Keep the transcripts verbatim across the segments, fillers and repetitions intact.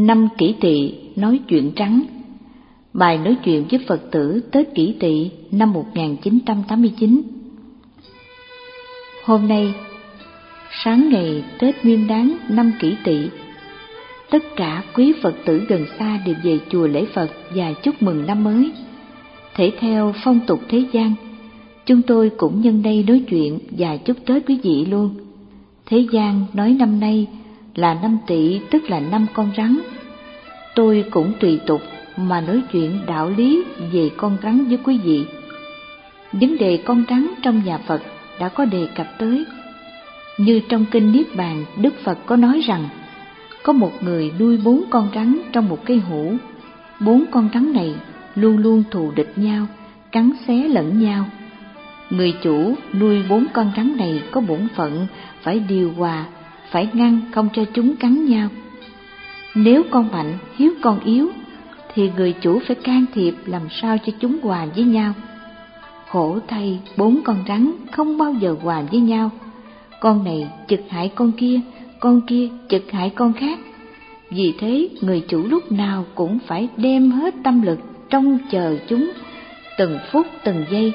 Năm Kỷ Tỵ nói chuyện trắng. Bài nói chuyện với Phật tử Tết Kỷ Tỵ năm một nghìn chín trăm tám mươi chín. Hôm nay, sáng ngày Tết Nguyên Đán năm Kỷ Tỵ, tất cả quý Phật tử gần xa đều về chùa lễ Phật và chúc mừng năm mới. Thể theo phong tục thế gian, chúng tôi cũng nhân đây nói chuyện và chúc Tết quý vị luôn. Thế gian nói năm nay là năm Tỵ, tức là năm con rắn. Tôi cũng tùy tục mà nói chuyện đạo lý về con rắn với quý vị. Vấn đề con rắn trong nhà Phật đã có đề cập tới. Như trong kinh Niết Bàn, Đức Phật có nói rằng có một người nuôi bốn con rắn trong một cây hũ. Bốn con rắn này luôn luôn thù địch nhau, cắn xé lẫn nhau. Người chủ nuôi bốn con rắn này có bổn phận phải điều hòa, phải ngăn không cho chúng cắn nhau. Nếu con mạnh hiếu con yếu thì người chủ phải can thiệp làm sao cho chúng hòa với nhau. Khổ thay, bốn con rắn không bao giờ hòa với nhau. Con này chực hại con kia, con kia chực hại con khác. Vì thế người chủ lúc nào cũng phải đem hết tâm lực trông chờ chúng từng phút từng giây.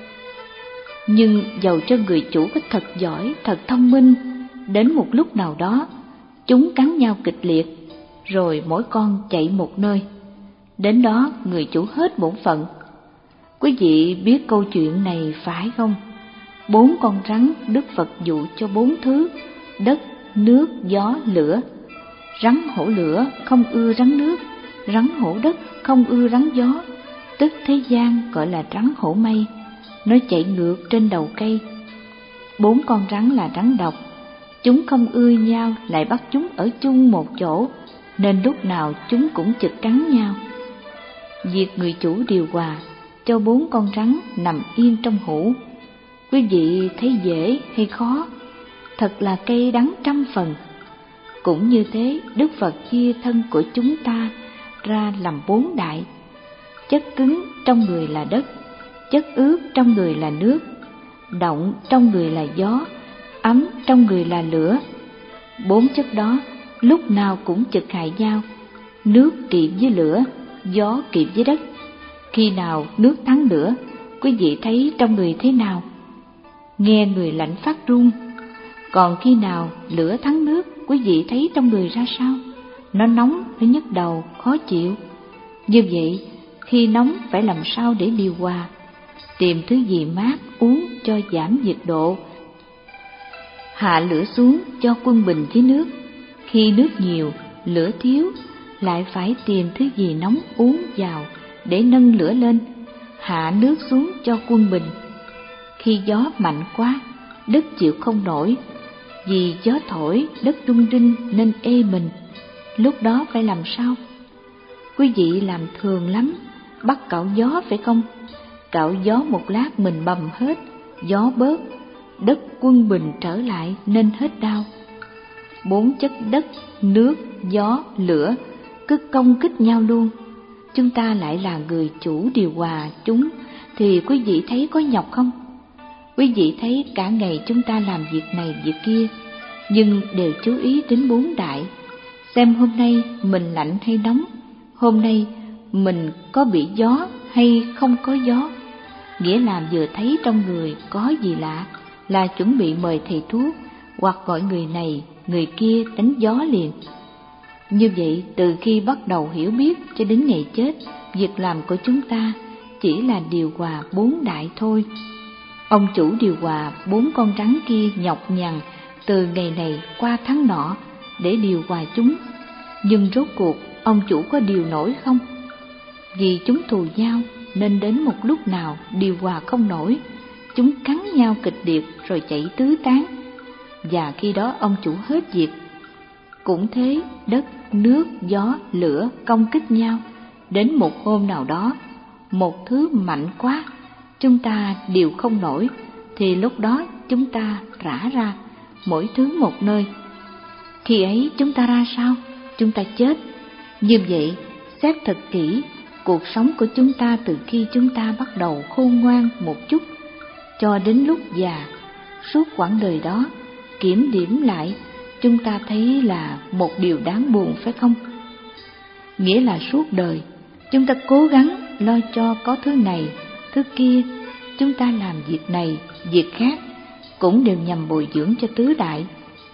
Nhưng dầu cho người chủ có thật giỏi, thật thông minh, đến một lúc nào đó chúng cắn nhau kịch liệt, rồi mỗi con chạy một nơi. Đến đó người chủ hết bổn phận. Quý vị biết câu chuyện này phải không? Bốn con rắn Đức Phật dụ cho bốn thứ: đất, nước, gió, lửa. Rắn hổ lửa không ưa rắn nước, rắn hổ đất không ưa rắn gió, tức thế gian gọi là rắn hổ mây. Nó chạy ngược trên đầu cây. Bốn con rắn là rắn độc, chúng không ưa nhau, lại bắt chúng ở chung một chỗ, nên lúc nào chúng cũng chực cắn nhau. Việc người chủ điều hòa cho bốn con rắn nằm yên trong hũ, quý vị thấy dễ hay khó? Thật là cay đắng trăm phần. Cũng như thế, Đức Phật chia thân của chúng ta ra làm bốn đại. Chất cứng trong người là đất, chất ướt trong người là nước, động trong người là gió, ấm trong người là lửa. Bốn chất đó lúc nào cũng chực hại nhau. Nước kỵ với lửa, gió kỵ với đất. Khi nào nước thắng lửa, quý vị thấy trong người thế nào? Nghe người lạnh phát run. Còn khi nào lửa thắng nước, quý vị thấy trong người ra sao? Nó nóng, nó nhức đầu, khó chịu. Như vậy, khi nóng phải làm sao để điều hòa? Tìm thứ gì mát uống cho giảm nhiệt độ. Hạ lửa xuống cho quân bình với nước. Khi nước nhiều, lửa thiếu, lại phải tìm thứ gì nóng uống vào để nâng lửa lên. Hạ nước xuống cho quân bình. Khi gió mạnh quá, đất chịu không nổi. Vì gió thổi, đất rung rinh nên ê mình. Lúc đó phải làm sao? Quý vị làm thường lắm, bắt cạo gió phải không? Cạo gió một lát mình bầm hết, gió bớt, đất quân bình trở lại nên hết đau. Bốn chất đất, nước, gió, lửa cứ công kích nhau luôn. Chúng ta lại là người chủ điều hòa chúng, thì quý vị thấy có nhọc không? Quý vị thấy cả ngày chúng ta làm việc này việc kia, nhưng đều chú ý đến bốn đại. Xem hôm nay mình lạnh hay nóng, hôm nay mình có bị gió hay không có gió. Nghĩa là vừa thấy trong người có gì lạ là chuẩn bị mời thầy thuốc hoặc gọi người này người kia đánh gió liền. Như vậy, từ khi bắt đầu hiểu biết cho đến ngày chết, việc làm của chúng ta chỉ là điều hòa bốn đại thôi. Ông chủ điều hòa bốn con rắn kia nhọc nhằn từ ngày này qua tháng nọ để điều hòa chúng. Nhưng rốt cuộc ông chủ có điều nổi không? Vì chúng thù nhau nên đến một lúc nào điều hòa không nổi, chúng cắn nhau kịch liệt rồi chạy tứ tán. Và khi đó ông chủ hết việc. Cũng thế, đất, nước, gió, lửa công kích nhau. Đến một hôm nào đó, một thứ mạnh quá, chúng ta điều không nổi, thì lúc đó chúng ta rã ra, mỗi thứ một nơi. Khi ấy chúng ta ra sao? Chúng ta chết. Như vậy, xét thật kỹ, cuộc sống của chúng ta từ khi chúng ta bắt đầu khôn ngoan một chút cho đến lúc già, suốt quãng đời đó, kiểm điểm lại, chúng ta thấy là một điều đáng buồn phải không? nghĩa là suốt đời chúng ta cố gắng lo cho có thứ này, thứ kia, chúng ta làm việc này, việc khác cũng đều nhằm bồi dưỡng cho tứ đại.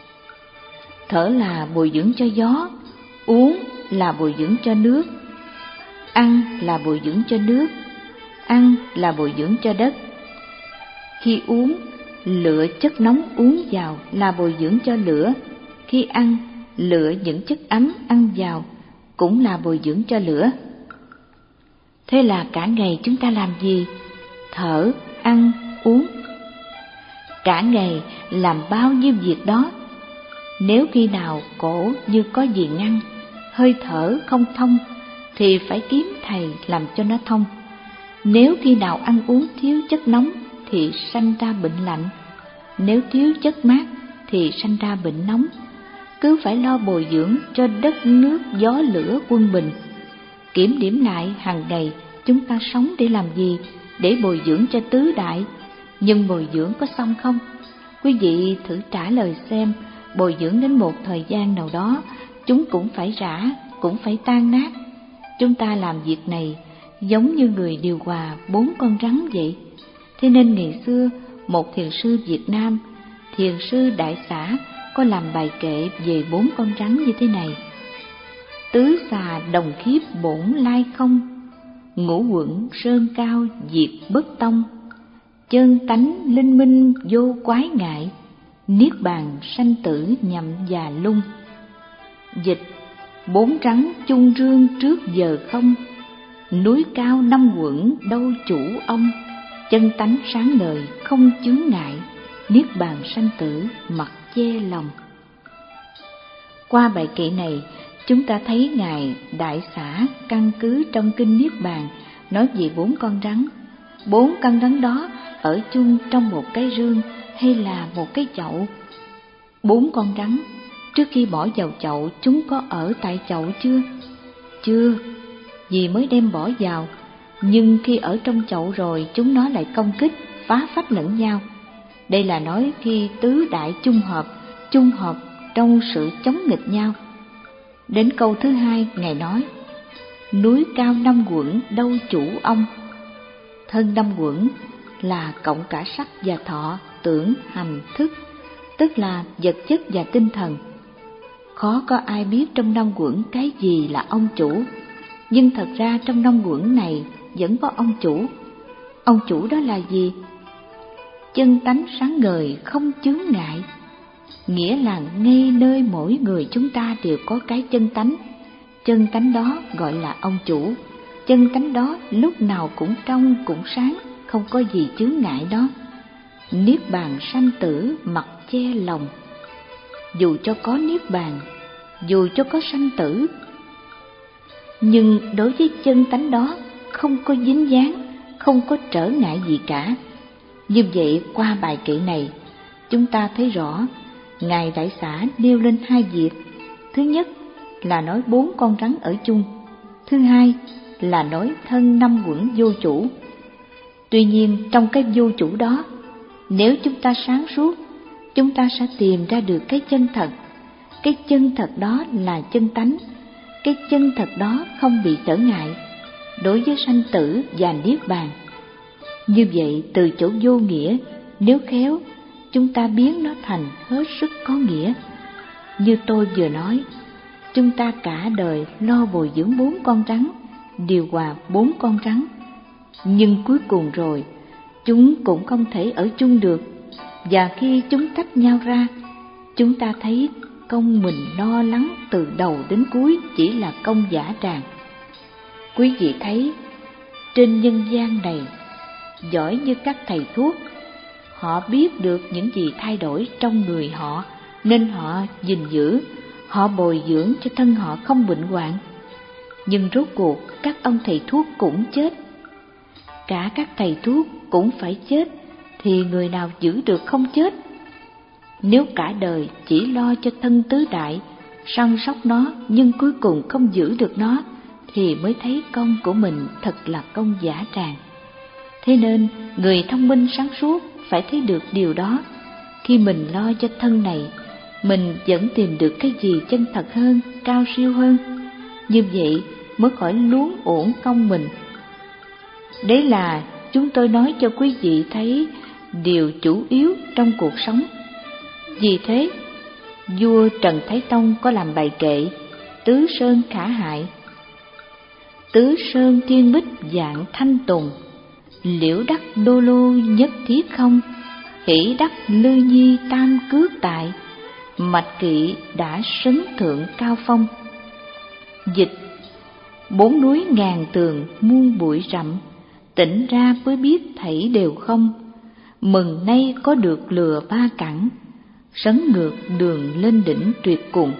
Thở là bồi dưỡng cho gió, uống là bồi dưỡng cho nước, ăn là bồi dưỡng cho nước, ăn là bồi dưỡng cho đất. Khi uống, lựa chất nóng uống vào là bồi dưỡng cho lửa. Khi ăn, lựa những chất ấm ăn vào cũng là bồi dưỡng cho lửa. Thế là cả ngày chúng ta làm gì? Thở, ăn, uống. Cả ngày làm bao nhiêu việc đó. Nếu khi nào cổ như có gì ngăn, hơi thở không thông, thì phải kiếm thầy làm cho nó thông. Nếu khi nào ăn uống thiếu chất nóng, thì sanh ra bệnh lạnh. Nếu thiếu chất mát, thì sanh ra bệnh nóng. Cứ phải lo bồi dưỡng cho đất nước gió lửa quân bình. Kiểm điểm lại hàng ngày chúng ta sống để làm gì? Để bồi dưỡng cho tứ đại. Nhưng bồi dưỡng có xong không? Quý vị thử trả lời xem, bồi dưỡng đến một thời gian nào đó, chúng cũng phải rã, cũng phải tan nát. Chúng ta làm việc này giống như người điều hòa bốn con rắn vậy. Thế nên ngày xưa, một thiền sư Việt Nam, thiền sư Đại Xã, có làm bài kệ về bốn con rắn như thế này: tứ xà đồng khiếp bổn lai không, ngũ quẩn sơn cao diệt bất tông, chân tánh linh minh vô quái ngại, niết bàn sanh tử nhậm già lung. Dịch: bốn rắn chung rương trước giờ không, núi cao năm quẩn đâu chủ ông, chân tánh sáng ngời không chướng ngại, niết bàn sanh tử mặc che lòng. Qua bài kệ này, chúng ta thấy Ngài Đại Xã căn cứ trong kinh Niết Bàn nói về bốn con rắn. Bốn con rắn đó ở chung trong một cái rương hay là một cái chậu? Bốn con rắn, trước khi bỏ vào chậu, chúng có ở tại chậu chưa? Chưa, vì mới đem bỏ vào. Nhưng khi ở trong chậu rồi, chúng nó lại công kích, phá phách lẫn nhau. Đây là nói khi tứ đại chung hợp, chung hợp trong sự chống nghịch nhau. Đến câu thứ hai, Ngài nói: núi cao năm quẩn đâu chủ ông. Thân năm quẩn là cộng cả sắc và thọ, tưởng, hành, thức, tức là vật chất và tinh thần. Khó có ai biết trong năm quẩn cái gì là ông chủ, nhưng thật ra trong năm quẩn này vẫn có ông chủ. Ông chủ đó là gì? Chân tánh sáng ngời không chướng ngại, nghĩa là ngay nơi mỗi người chúng ta đều có cái chân tánh. Chân tánh đó gọi là ông chủ. Chân tánh đó lúc nào cũng trong cũng sáng, không có gì chướng ngại đó. Niết bàn sanh tử mặc che lòng. Dù cho có niết bàn, dù cho có sanh tử, nhưng đối với chân tánh đó không có dính dáng, không có trở ngại gì cả. Như vậy, qua bài kệ này, chúng ta thấy rõ Ngài Đại Xã nêu lên hai việc. Thứ nhất là nói bốn con rắn ở chung. Thứ hai là nói thân năm quẩn vô chủ. Tuy nhiên, trong cái vô chủ đó, nếu chúng ta sáng suốt, chúng ta sẽ tìm ra được cái chân thật. Cái chân thật đó là chân tánh. Cái chân thật đó không bị trở ngại đối với sanh tử và niết bàn. Như vậy, từ chỗ vô nghĩa, nếu khéo, chúng ta biến nó thành hết sức có nghĩa. Như tôi vừa nói, chúng ta cả đời lo bồi dưỡng bốn con rắn, điều hòa bốn con rắn, nhưng cuối cùng rồi chúng cũng không thể ở chung được. Và khi chúng tách nhau ra, chúng ta thấy công mình lo lắng từ đầu đến cuối chỉ là công giả tràng. Quý vị thấy trên nhân gian này, giỏi như các thầy thuốc, họ biết được những gì thay đổi trong người họ, nên họ gìn giữ, họ bồi dưỡng cho thân họ không bệnh hoạn. Nhưng rốt cuộc các ông thầy thuốc cũng chết. Cả các thầy thuốc cũng phải chết, thì người nào giữ được không chết? Nếu cả đời chỉ lo cho thân tứ đại, săn sóc nó nhưng cuối cùng không giữ được nó, thì mới thấy công của mình thật là công giả tràng. Thế nên người thông minh sáng suốt phải thấy được điều đó. Khi mình lo cho thân này, mình vẫn tìm được cái gì chân thật hơn, cao siêu hơn. như vậy mới khỏi luống uổng công mình. Đấy là chúng tôi nói cho quý vị thấy điều chủ yếu trong cuộc sống. Vì thế, vua Trần Thái Tông có làm bài kệ Tứ Sơn khả hại. Tứ Sơn thiên bích dạng thanh tùng, liễu đắc đô lô nhất thiết không, hỷ đắc lư nhi tam cước tại, mạch kỵ đã sấn thượng cao phong. Dịch: bốn núi ngàn tường muôn bụi rậm, tỉnh ra mới biết thảy đều không. Mừng nay có được lừa ba cẳng, sấn ngược đường lên đỉnh tuyệt cùng.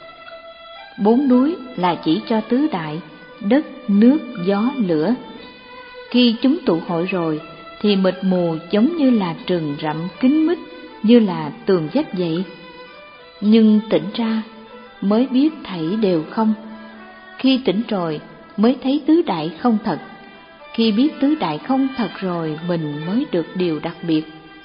Bốn núi là chỉ cho tứ đại, đất, nước, gió, lửa. Khi chúng tụ hội rồi thì mịt mù giống như là rừng rậm kín mít, như là tường vách vậy. Nhưng tỉnh ra mới biết thảy đều không. Khi tỉnh rồi mới thấy tứ đại không thật. Khi biết tứ đại không thật rồi mình mới được điều đặc biệt.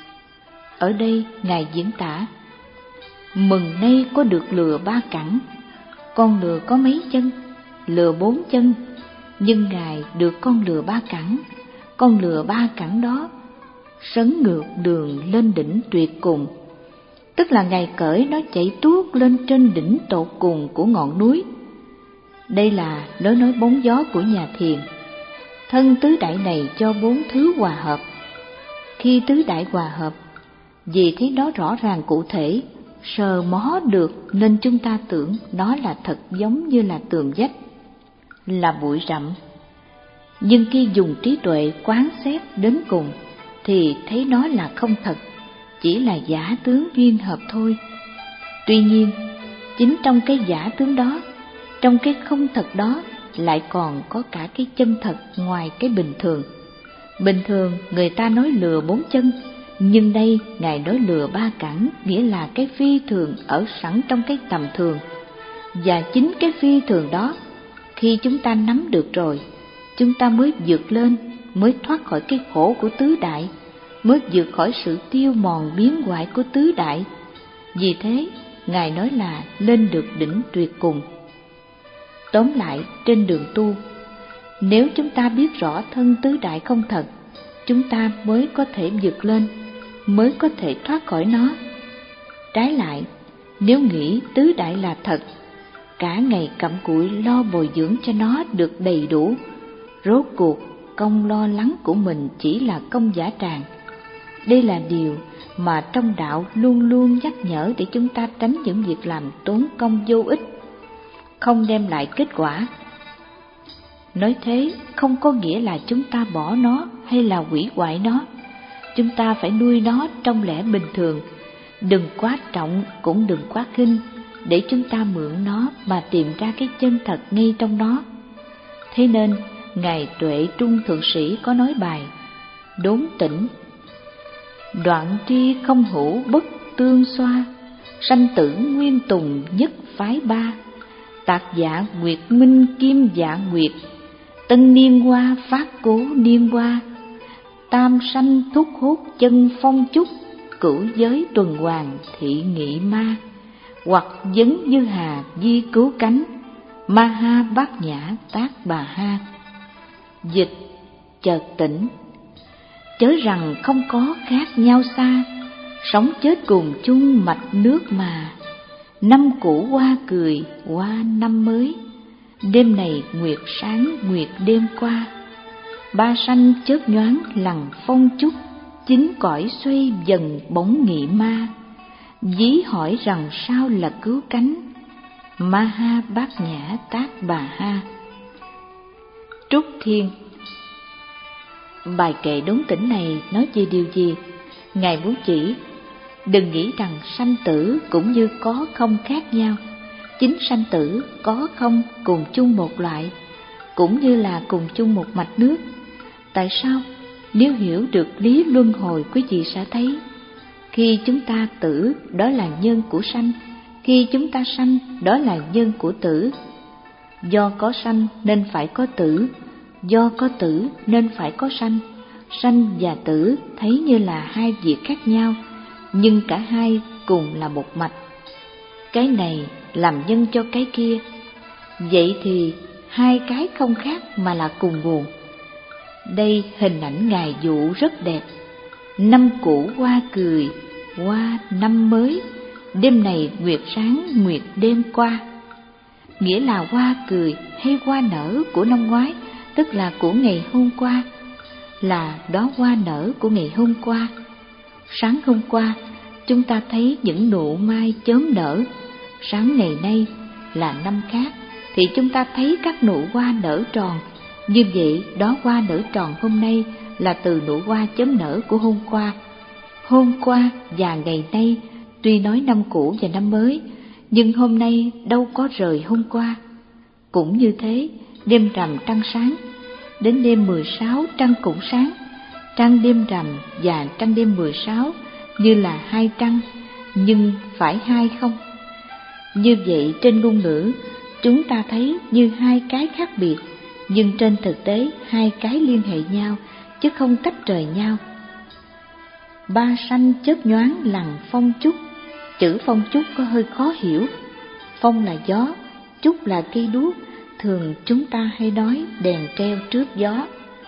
Ở đây Ngài diễn tả: mừng nay có được lừa ba cẳng. Con lừa có mấy chân? Lừa bốn chân. Nhưng Ngài được con lừa ba cẳng. Con lừa ba cẳng đó sấn ngược đường lên đỉnh tuyệt cùng. Tức là Ngài cởi nó chạy tuốt lên trên đỉnh tột cùng của ngọn núi. Đây là lối nói bóng gió của nhà thiền. Thân tứ đại này cho bốn thứ hòa hợp. Khi tứ đại hòa hợp, vì thấy nó rõ ràng cụ thể, sờ mó được, nên chúng ta tưởng nó là thật, giống như là tường vách, là bụi rậm. Nhưng khi dùng trí tuệ quán xét đến cùng thì thấy nó là không thật, chỉ là giả tướng duyên hợp thôi. Tuy nhiên, chính trong cái giả tướng đó, trong cái không thật đó, lại còn có cả cái chân thật ngoài cái bình thường. Bình thường người ta nói lừa bốn chân, nhưng đây Ngài nói lừa ba cẳng, nghĩa là cái phi thường ở sẵn trong cái tầm thường. Và chính cái phi thường đó, khi chúng ta nắm được rồi, chúng ta mới vượt lên, mới thoát khỏi cái khổ của tứ đại, mới vượt khỏi sự tiêu mòn biến hoại của tứ đại. Vì thế, Ngài nói là lên được đỉnh tuyệt cùng. Tóm lại, trên đường tu, nếu chúng ta biết rõ thân tứ đại không thật, chúng ta mới có thể vượt lên, mới có thể thoát khỏi nó. Trái lại, nếu nghĩ tứ đại là thật, cả ngày cặm cụi lo bồi dưỡng cho nó được đầy đủ, rốt cuộc công lo lắng của mình chỉ là công giả tràng. Đây là điều mà trong đạo luôn luôn nhắc nhở để chúng ta tránh những việc làm tốn công vô ích, không đem lại kết quả. Nói thế không có nghĩa là chúng ta bỏ nó hay là hủy hoại nó. Chúng ta phải nuôi nó trong lẽ bình thường, đừng quá trọng cũng đừng quá khinh, để chúng ta mượn nó mà tìm ra cái chân thật ngay trong nó. Thế nên Ngài Tuệ Trung Thượng Sĩ có nói bài Đốn Tỉnh: đoạn tri không hữu bất tương xoa, sanh tử nguyên tùng nhất phái ba, tạc dạ nguyệt minh kim dạ nguyệt, tân niên hoa phát cố niên hoa, tam sanh thúc hút chân phong chúc, cửu giới tuần hoàn thị nghị ma, hoặc vấn dư hà di cứu cánh, ma ha bát nhã tác bà ha. Dịch: chợt tỉnh, chớ rằng không có khác nhau xa, sống chết cùng chung mạch nước mà. Năm cũ qua cười qua năm mới, đêm này nguyệt sáng nguyệt đêm qua. Ba sanh chớp nhoáng lằn phong chúc, chính cõi xoay dần bóng nghị ma. Dí hỏi rằng sao là cứu cánh, ma ha bát nhã tác bà ha. Trúc Thiên. Bài kệ đốn tỉnh này nói về điều gì? Ngài muốn chỉ đừng nghĩ rằng sanh tử cũng như có không khác nhau. Chính sanh tử có không cùng chung một loại, cũng như là cùng chung một mạch nước. Tại sao? Nếu hiểu được lý luân hồi, quý vị sẽ thấy khi chúng ta tử, đó là nhân của sanh; khi chúng ta sanh, đó là nhân của tử. Do có sanh nên phải có tử, do có tử nên phải có sanh. Sanh và tử thấy như là hai việc khác nhau, nhưng cả hai cùng là một mạch. Cái này làm nhân cho cái kia. Vậy thì hai cái không khác mà là cùng nguồn. Đây hình ảnh Ngài dụ rất đẹp. Năm cũ hoa cười, qua năm mới, đêm này nguyệt sáng, nguyệt đêm qua. Nghĩa là hoa cười hay hoa nở của năm ngoái, tức là của ngày hôm qua, là đóa hoa nở của ngày hôm qua. Sáng hôm qua, chúng ta thấy những nụ mai chớm nở. Sáng ngày nay là năm khác, thì chúng ta thấy các nụ hoa nở tròn. Như vậy, đóa hoa nở tròn hôm nay là từ nụ hoa chớm nở của hôm qua. Hôm qua và ngày nay tuy nói năm cũ và năm mới, nhưng hôm nay đâu có rời hôm qua. Cũng như thế, đêm rằm trăng sáng, đến đêm mười sáu trăng cũng sáng. Trăng đêm rằm và trăng đêm mười sáu như là hai trăng, nhưng phải hai không? Như vậy trên ngôn ngữ, chúng ta thấy như hai cái khác biệt, nhưng trên thực tế hai cái liên hệ nhau, chứ không tách rời nhau. Ba sanh chớp nhoáng lằn phong trúc. Chữ phong trúc có hơi khó hiểu. Phong là gió, trúc là cây đuốc. Thường chúng ta hay nói đèn treo trước gió,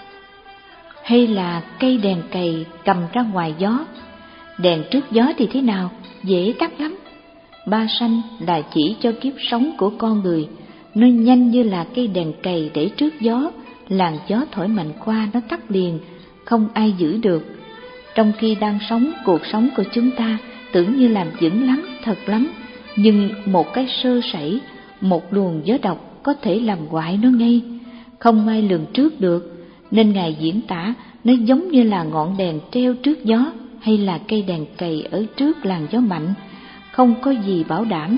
hay là cây đèn cày cầm ra ngoài gió. Đèn trước gió thì thế nào? Dễ tắt lắm. Ba sanh là chỉ cho kiếp sống của con người. Nó nhanh như là cây đèn cày để trước gió, làn gió thổi mạnh qua nó tắt liền, không ai giữ được. Trong khi đang sống, cuộc sống của chúng ta tưởng như làm vững lắm, thật lắm, nhưng một cái sơ sẩy, một luồng gió độc có thể làm hoại nó ngay, không ai lường trước được. Nên Ngài diễn tả nó giống như là ngọn đèn treo trước gió, hay là cây đèn cày ở trước làn gió mạnh, không có gì bảo đảm.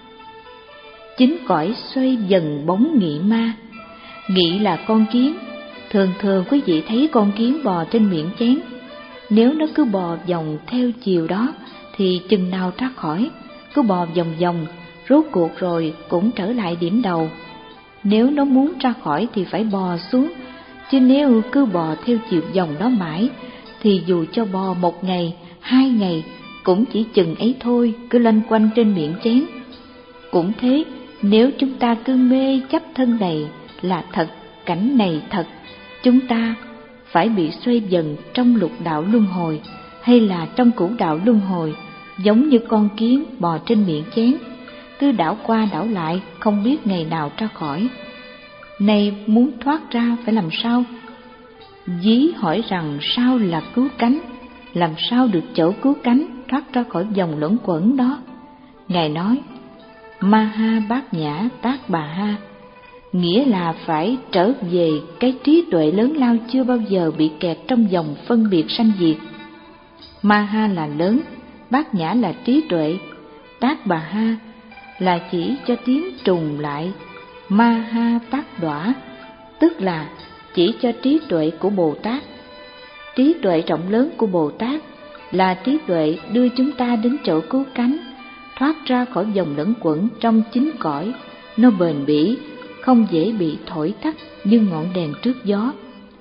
Chính cõi xoay dần bóng nghị ma. Nghị là con kiến. Thường thường quý vị thấy con kiến bò trên miệng chén. Nếu nó cứ bò vòng theo chiều đó thì chừng nào ra khỏi, cứ bò vòng vòng, rốt cuộc rồi cũng trở lại điểm đầu. Nếu nó muốn ra khỏi thì phải bò xuống, chứ nếu cứ bò theo chiều vòng đó mãi thì dù cho bò một ngày, hai ngày cũng chỉ chừng ấy thôi, cứ loanh quanh trên miệng chén. Cũng thế, nếu chúng ta cứ mê chấp thân này là thật, cảnh này thật, chúng ta phải bị xoay dần trong lục đạo luân hồi, hay là trong cửu đạo luân hồi, giống như con kiến bò trên miệng chén, cứ đảo qua đảo lại, không biết ngày nào ra khỏi. Này muốn thoát ra phải làm sao? Dí hỏi rằng sao là cứu cánh, làm sao được chỗ cứu cánh thoát ra khỏi vòng luẩn quẩn đó? Ngài nói, Maha Bát Nhã Tát Bà Ha, nghĩa là phải trở về cái trí tuệ lớn lao chưa bao giờ bị kẹt trong vòng phân biệt sanh diệt. Maha là lớn, Bát Nhã là trí tuệ, Tát Bà Ha là chỉ cho tiếng trùng lại Maha Tát Đọa, tức là chỉ cho trí tuệ của Bồ Tát. Trí tuệ rộng lớn của Bồ Tát là trí tuệ đưa chúng ta đến chỗ cứu cánh, thoát ra khỏi vòng lẫn quẩn trong chính cõi. Nó bền bỉ, không dễ bị thổi tắt như ngọn đèn trước gió.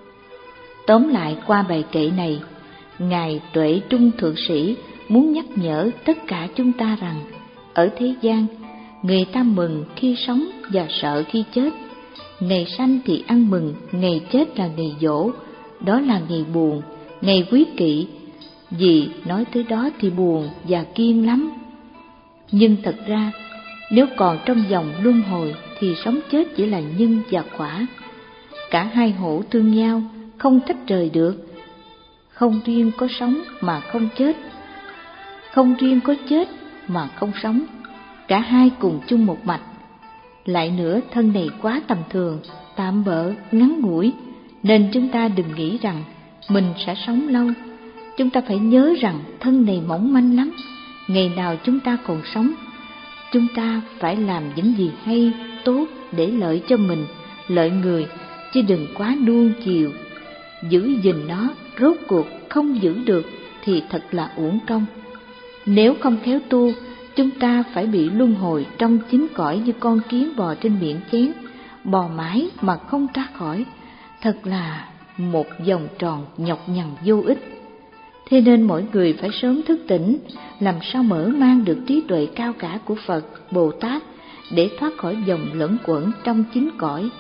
Tóm lại qua bài kệ này, Ngài Tuệ Trung Thượng Sĩ muốn nhắc nhở tất cả chúng ta rằng, ở thế gian, người ta mừng khi sống và sợ khi chết. Ngày sanh thì ăn mừng, ngày chết là ngày dỗ, đó là ngày buồn, ngày quý kỵ, vì nói tới đó thì buồn và kiêng lắm. Nhưng thật ra, nếu còn trong vòng luân hồi thì sống chết chỉ là nhân và quả. Cả hai hữu tương nhau, không tách rời được. Không riêng có sống mà không chết, không riêng có chết mà không sống, cả hai cùng chung một mạch. Lại nữa, thân này quá tầm thường, tạm bợ, ngắn ngủi, nên chúng ta đừng nghĩ rằng mình sẽ sống lâu. Chúng ta phải nhớ rằng thân này mỏng manh lắm. Ngày nào chúng ta còn sống, chúng ta phải làm những gì hay, tốt để lợi cho mình, lợi người, chứ đừng quá nuông chiều. Giữ gìn nó, rốt cuộc không giữ được thì thật là uổng công. Nếu không khéo tu, chúng ta phải bị luân hồi trong chính cõi như con kiến bò trên miệng chén, bò mãi mà không ra khỏi. Thật là một vòng tròn nhọc nhằn vô ích. Thế nên mỗi người phải sớm thức tỉnh, làm sao mở mang được trí tuệ cao cả của Phật, Bồ Tát, để thoát khỏi dòng lẫn quẩn trong chín cõi.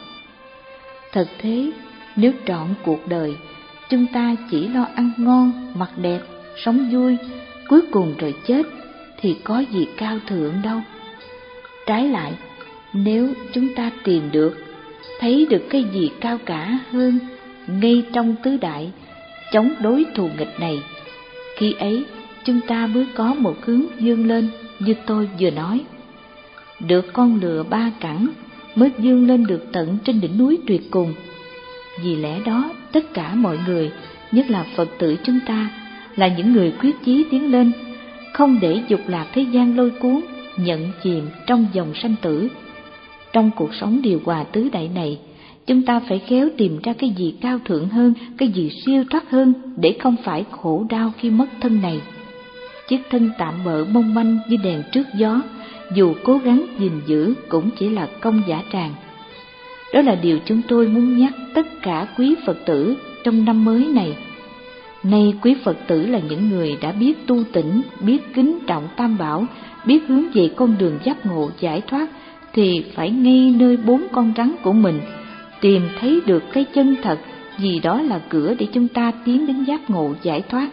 Thật thế, nếu trọn cuộc đời chúng ta chỉ lo ăn ngon, mặc đẹp, sống vui, cuối cùng rồi chết thì có gì cao thượng đâu. Trái lại, nếu chúng ta tìm được, thấy được cái gì cao cả hơn ngay trong tứ đại, chống đối thù nghịch này, khi ấy chúng ta mới có một hướng vươn lên như tôi vừa nói. Được con lừa ba cẳng mới vươn lên được tận trên đỉnh núi tuyệt cùng. Vì lẽ đó, tất cả mọi người, nhất là Phật tử chúng ta, là những người quyết chí tiến lên, không để dục lạc thế gian lôi cuốn, nhận chìm trong dòng sanh tử. Trong cuộc sống điều hòa tứ đại này, chúng ta phải khéo tìm ra cái gì cao thượng hơn, cái gì siêu thoát hơn, để không phải khổ đau khi mất thân này. Chiếc thân tạm bợ mong manh như đèn trước gió, dù cố gắng gìn giữ cũng chỉ là công giả tràng. Đó là điều chúng tôi muốn nhắc tất cả quý Phật tử trong năm mới này. Nay quý Phật tử là những người đã biết tu tỉnh, biết kính trọng Tam Bảo, biết hướng về con đường giác ngộ giải thoát, thì phải ngay nơi bốn con rắn của mình tìm thấy được cái chân thật, vì đó là cửa để chúng ta tiến đến giác ngộ giải thoát.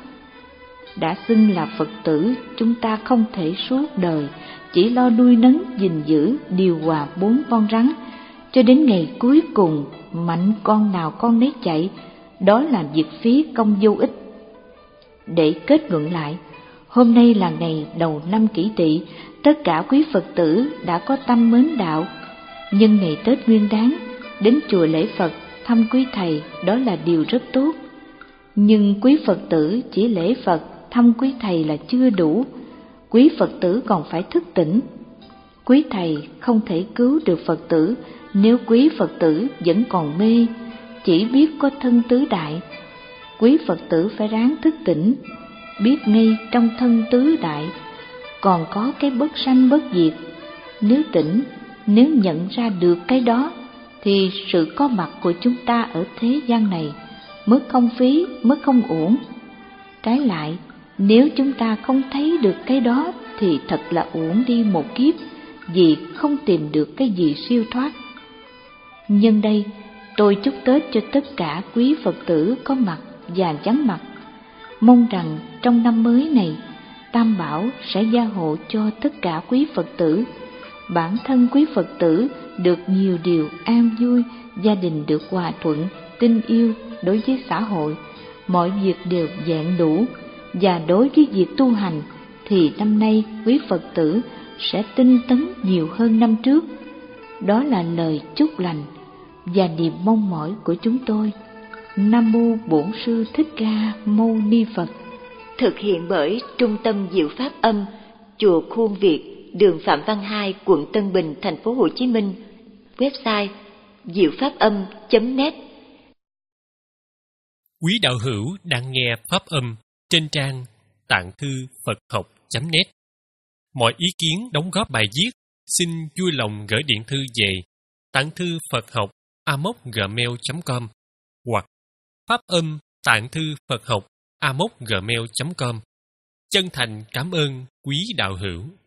Đã xưng là Phật tử, chúng ta không thể suốt đời chỉ lo nuôi nấng, gìn giữ, điều hòa bốn con rắn, cho đến ngày cuối cùng mạnh con nào con nấy chạy, đó là việc phí công vô ích. Để kết luận lại, hôm nay là ngày đầu năm Kỷ Tỵ, tất cả quý Phật tử đã có tâm mến đạo. Nhân ngày Tết Nguyên Đán, đến chùa lễ Phật, thăm quý thầy, đó là điều rất tốt. Nhưng quý Phật tử chỉ lễ Phật, thăm quý thầy là chưa đủ. Quý Phật tử còn phải thức tỉnh. Quý thầy không thể cứu được Phật tử nếu quý Phật tử vẫn còn mê, chỉ biết có thân tứ đại. Quý Phật tử phải ráng thức tỉnh, biết ngay trong thân tứ đại còn có cái bất sanh bất diệt. Nếu tỉnh, nếu nhận ra được cái đó, thì sự có mặt của chúng ta ở thế gian này mới không phí, mới không uổng. Trái lại, nếu chúng ta không thấy được cái đó thì thật là uổng đi một kiếp, vì không tìm được cái gì siêu thoát. Nhân đây, tôi chúc Tết cho tất cả quý Phật tử có mặt và vắng mặt. Mong rằng trong năm mới này, Tam Bảo sẽ gia hộ cho tất cả quý Phật tử. Bản thân quý Phật tử được nhiều điều an vui, gia đình được hòa thuận, tin yêu đối với xã hội, mọi việc đều vẹn đủ. Và đối với việc tu hành thì năm nay quý Phật tử sẽ tinh tấn nhiều hơn năm trước. Đó là lời chúc lành và niềm mong mỏi của chúng tôi. Nam mô Bổn Sư Thích Ca Mâu Ni Phật. Thực hiện bởi Trung tâm Diệu Pháp Âm, Chùa Khuôn Việt, đường Phạm Văn Hai, quận Tân Bình, thành phố Hồ Chí Minh. Website diệu pháp âm chấm net. Quý đạo hữu đang nghe Pháp Âm trên trang tạng thư Phật học chấm net. Mọi ý kiến đóng góp bài viết xin vui lòng gửi điện thư về tạng thư Phật học a mốc gmail chấm com hoặc Pháp Âm tạng thư Phật học a mốc gmail chấm com. Chân thành cảm ơn quý đạo hữu.